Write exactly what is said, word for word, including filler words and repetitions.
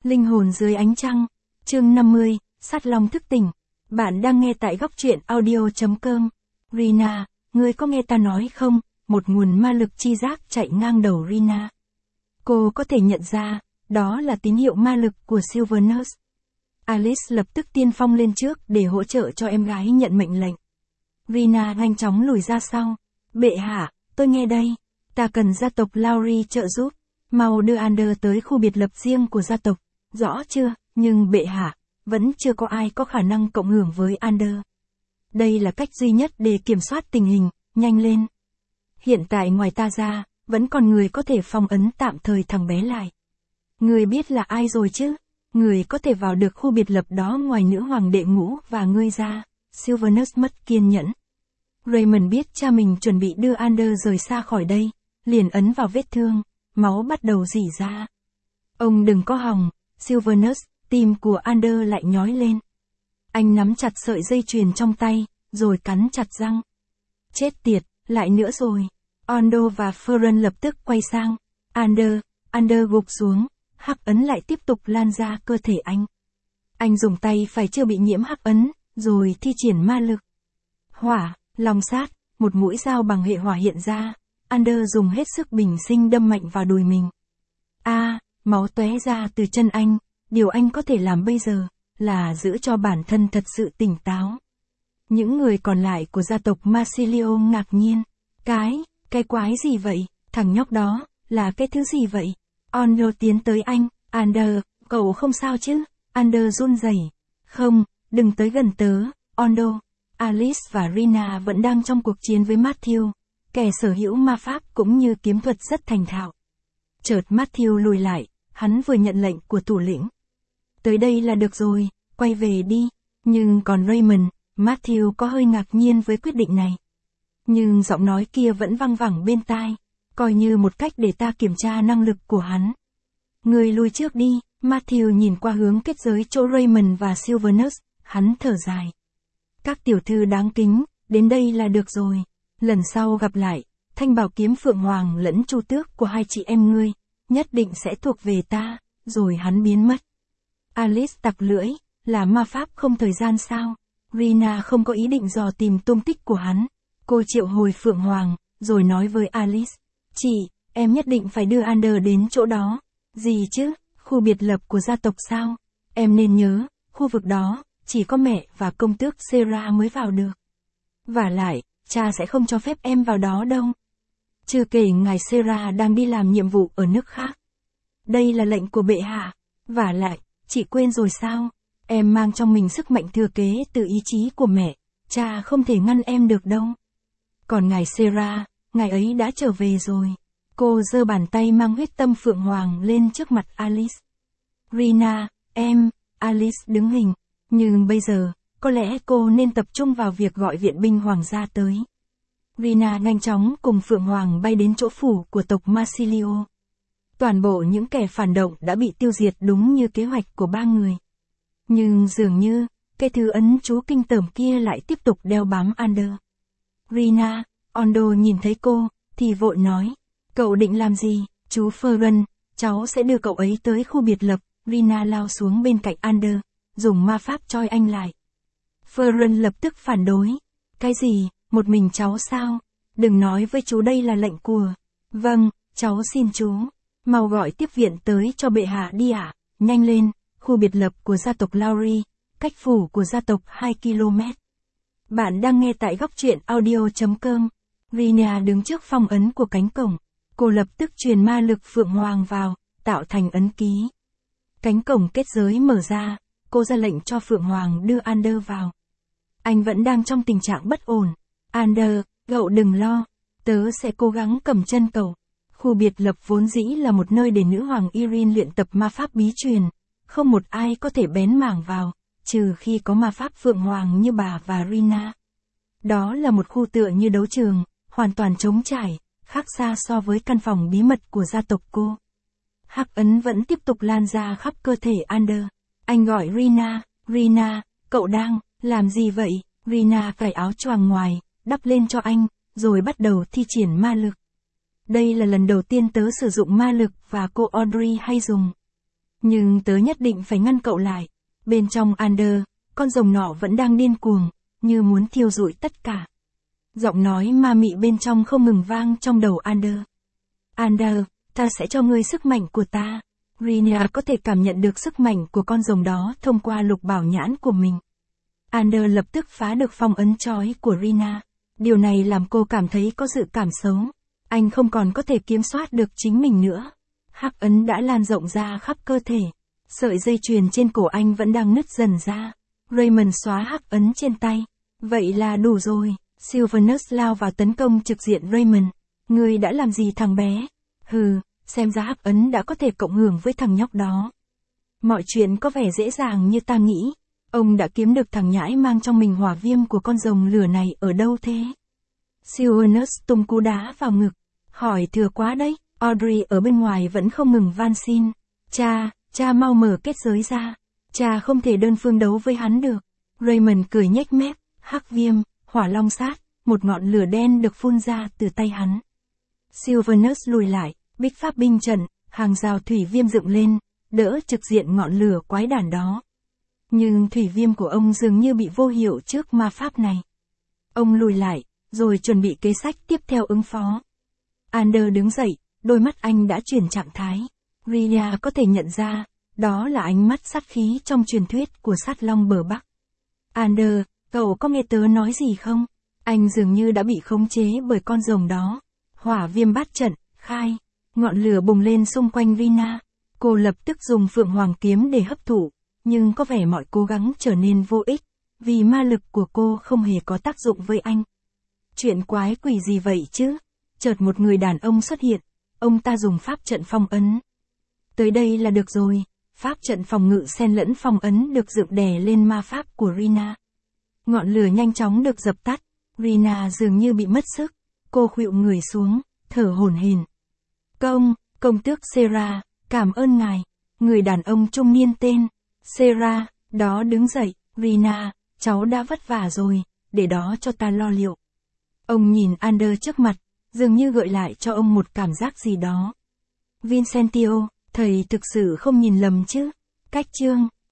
Linh hồn dưới ánh trăng, chương năm mươi, Sát Long thức tỉnh. Bạn đang nghe tại góc truyện audio chấm com. Rina, ngươi có nghe ta nói không? Một nguồn ma lực chi giác chạy ngang đầu Rina. Cô có thể nhận ra, đó là tín hiệu ma lực của Silvernus. Alice lập tức tiên phong lên trước để hỗ trợ cho em gái nhận mệnh lệnh. Rina nhanh chóng lùi ra sau. Bệ hạ, tôi nghe đây. Ta cần gia tộc Lowry trợ giúp. Mau đưa Ander tới khu biệt lập riêng của gia tộc. Rõ chưa? Nhưng bệ hạ, vẫn chưa có ai có khả năng cộng hưởng với Ander. Đây là cách duy nhất để kiểm soát tình hình, nhanh lên. Hiện tại ngoài ta ra, vẫn còn người có thể phong ấn tạm thời thằng bé lại. Người biết là ai rồi chứ? Người có thể vào được khu biệt lập đó ngoài nữ hoàng đệ ngũ và ngươi ra. Silvernus mất kiên nhẫn. Raymond biết cha mình chuẩn bị đưa Ander rời xa khỏi đây, liền ấn vào vết thương, máu bắt đầu rỉ ra. Ông đừng có hòng, Silvernus, tim của Ander lại nhói lên. Anh nắm chặt sợi dây chuyền trong tay, rồi cắn chặt răng. Chết tiệt, lại nữa rồi. Ondo và Feren lập tức quay sang. Ander, Ander gục xuống, hắc ấn lại tiếp tục lan ra cơ thể anh. Anh dùng tay phải chưa bị nhiễm hắc ấn, rồi thi triển ma lực. Hỏa, long sát, một mũi dao bằng hệ hỏa hiện ra. Ander dùng hết sức bình sinh đâm mạnh vào đùi mình. A, à, máu tóe ra từ chân anh. Điều anh có thể làm bây giờ, là giữ cho bản thân thật sự tỉnh táo. Những người còn lại của gia tộc Marsilio ngạc nhiên. Cái, cái quái gì vậy? Thằng nhóc đó, là cái thứ gì vậy? Ondo tiến tới anh. Ander, cậu không sao chứ? Ander run rẩy. Không, đừng tới gần tớ, Ondo. Alice và Rina vẫn đang trong cuộc chiến với Matthew, kẻ sở hữu ma pháp cũng như kiếm thuật rất thành thạo. Chợt Matthew lùi lại, hắn vừa nhận lệnh của thủ lĩnh. Tới đây là được rồi, quay về đi. Nhưng còn Raymond, Matthew có hơi ngạc nhiên với quyết định này. Nhưng giọng nói kia vẫn văng vẳng bên tai, coi như một cách để ta kiểm tra năng lực của hắn. Người lùi trước đi, Matthew nhìn qua hướng kết giới chỗ Raymond và Silvernus, hắn thở dài. Các tiểu thư đáng kính, đến đây là được rồi. Lần sau gặp lại, thanh bảo kiếm Phượng Hoàng lẫn Chu Tước của hai chị em ngươi, nhất định sẽ thuộc về ta, rồi hắn biến mất. Alice tặc lưỡi, là ma pháp không thời gian sao? Rina không có ý định dò tìm tung tích của hắn. Cô triệu hồi Phượng Hoàng, rồi nói với Alice. Chị, em nhất định phải đưa Ander đến chỗ đó. Gì chứ, khu biệt lập của gia tộc sao? Em nên nhớ, khu vực đó, chỉ có mẹ và công tước Sarah mới vào được. Vả lại, cha sẽ không cho phép em vào đó đâu. Chưa kể ngài Sarah đang đi làm nhiệm vụ ở nước khác. Đây là lệnh của bệ hạ. Vả lại, chị quên rồi sao? Em mang trong mình sức mạnh thừa kế từ ý chí của mẹ. Cha không thể ngăn em được đâu. Còn ngài Sarah, ngài ấy đã trở về rồi. Cô giơ bàn tay mang huyết tâm Phượng Hoàng lên trước mặt Alice. Rina, em, Alice đứng hình. Nhưng bây giờ, có lẽ cô nên tập trung vào việc gọi viện binh hoàng gia tới. Rina nhanh chóng cùng Phượng Hoàng bay đến chỗ phủ của tộc Marsilio. Toàn bộ những kẻ phản động đã bị tiêu diệt đúng như kế hoạch của ba người. Nhưng dường như, cái thứ ấn chú kinh tởm kia lại tiếp tục đeo bám Ander. Rina, Ondo nhìn thấy cô, thì vội nói. Cậu định làm gì, chú Feren, cháu sẽ đưa cậu ấy tới khu biệt lập. Rina lao xuống bên cạnh Ander, dùng ma pháp trói anh lại. Feren lập tức phản đối. Cái gì, một mình cháu sao? Đừng nói với chú đây là lệnh của. Vâng, cháu xin chú. Mau gọi tiếp viện tới cho bệ hạ đi ạ. À? Nhanh lên, khu biệt lập của gia tộc Lowry, cách phủ của gia tộc hai ki lô mét. Bạn đang nghe tại góc truyện audio chấm com. Rina đứng trước phong ấn của cánh cổng. Cô lập tức truyền ma lực Phượng Hoàng vào, tạo thành ấn ký. Cánh cổng kết giới mở ra, cô ra lệnh cho Phượng Hoàng đưa Ander vào. Anh vẫn đang trong tình trạng bất ổn. Ander, cậu đừng lo, tớ sẽ cố gắng cầm chân cậu. Khu biệt lập vốn dĩ là một nơi để nữ hoàng Irene luyện tập ma pháp bí truyền. Không một ai có thể bén mảng vào, trừ khi có ma pháp Phượng Hoàng như bà và Rina. Đó là một khu tựa như đấu trường, hoàn toàn trống trải, khác xa so với căn phòng bí mật của gia tộc cô. Hắc ấn vẫn tiếp tục lan ra khắp cơ thể Ander. Anh gọi Rina, Rina, cậu đang, làm gì vậy? Rina cởi áo choàng ngoài, đắp lên cho anh, rồi bắt đầu thi triển ma lực. Đây là lần đầu tiên tớ sử dụng ma lực và cô Audrey hay dùng. Nhưng tớ nhất định phải ngăn cậu lại. Bên trong Ander, con rồng nọ vẫn đang điên cuồng, như muốn thiêu rụi tất cả. Giọng nói ma mị bên trong không ngừng vang trong đầu Ander. Ander, ta sẽ cho ngươi sức mạnh của ta. Rina có thể cảm nhận được sức mạnh của con rồng đó thông qua lục bảo nhãn của mình. Ander lập tức phá được phong ấn trói của Rina. Điều này làm cô cảm thấy có dự cảm xấu. Anh không còn có thể kiểm soát được chính mình nữa. Hắc ấn đã lan rộng ra khắp cơ thể. Sợi dây chuyền trên cổ anh vẫn đang nứt dần ra. Raymond xóa hắc ấn trên tay. Vậy là đủ rồi. Sylvanus lao vào tấn công trực diện Raymond. Ngươi đã làm gì thằng bé? Hừ, xem ra hắc ấn đã có thể cộng hưởng với thằng nhóc đó. Mọi chuyện có vẻ dễ dàng như ta nghĩ. Ông đã kiếm được thằng nhãi mang trong mình hỏa viêm của con rồng lửa này ở đâu thế? Sylvanus tung cú đá vào ngực. Hỏi thừa quá đấy. Audrey ở bên ngoài vẫn không ngừng van xin. Cha, cha mau mở kết giới ra. Cha không thể đơn phương đấu với hắn được. Raymond cười nhếch mép. Hắc viêm, hỏa long sát, một ngọn lửa đen được phun ra từ tay hắn. Sylvanus lùi lại, bích pháp binh trận, hàng rào thủy viêm dựng lên, đỡ trực diện ngọn lửa quái đản đó. Nhưng thủy viêm của ông dường như bị vô hiệu trước ma pháp này. Ông lùi lại, rồi chuẩn bị kế sách tiếp theo ứng phó. Ander đứng dậy, đôi mắt anh đã chuyển trạng thái. Rhea có thể nhận ra, đó là ánh mắt sát khí trong truyền thuyết của sát long bờ Bắc. Ander, cậu có nghe tớ nói gì không? Anh dường như đã bị khống chế bởi con rồng đó. Hỏa viêm bát trận, khai. Ngọn lửa bùng lên xung quanh Rina. Cô lập tức dùng phượng hoàng kiếm để hấp thụ. Nhưng có vẻ mọi cố gắng trở nên vô ích. Vì ma lực của cô không hề có tác dụng với anh. Chuyện quái quỷ gì vậy chứ? Chợt một người đàn ông xuất hiện. Ông ta dùng pháp trận phong ấn. Tới đây là được rồi. Pháp trận phòng ngự xen lẫn phong ấn được dựng đè lên ma pháp của Rina. Ngọn lửa nhanh chóng được dập tắt. Rina dường như bị mất sức. Cô khuỵu người xuống, thở hổn hển. Công, công tước Sarah, cảm ơn ngài. Người đàn ông trung niên tên Sarah, đó đứng dậy. Rina, cháu đã vất vả rồi, để đó cho ta lo liệu. Ông nhìn Ander trước mặt, dường như gợi lại cho ông một cảm giác gì đó. Vincentio, thầy thực sự không nhìn lầm chứ? Cách chương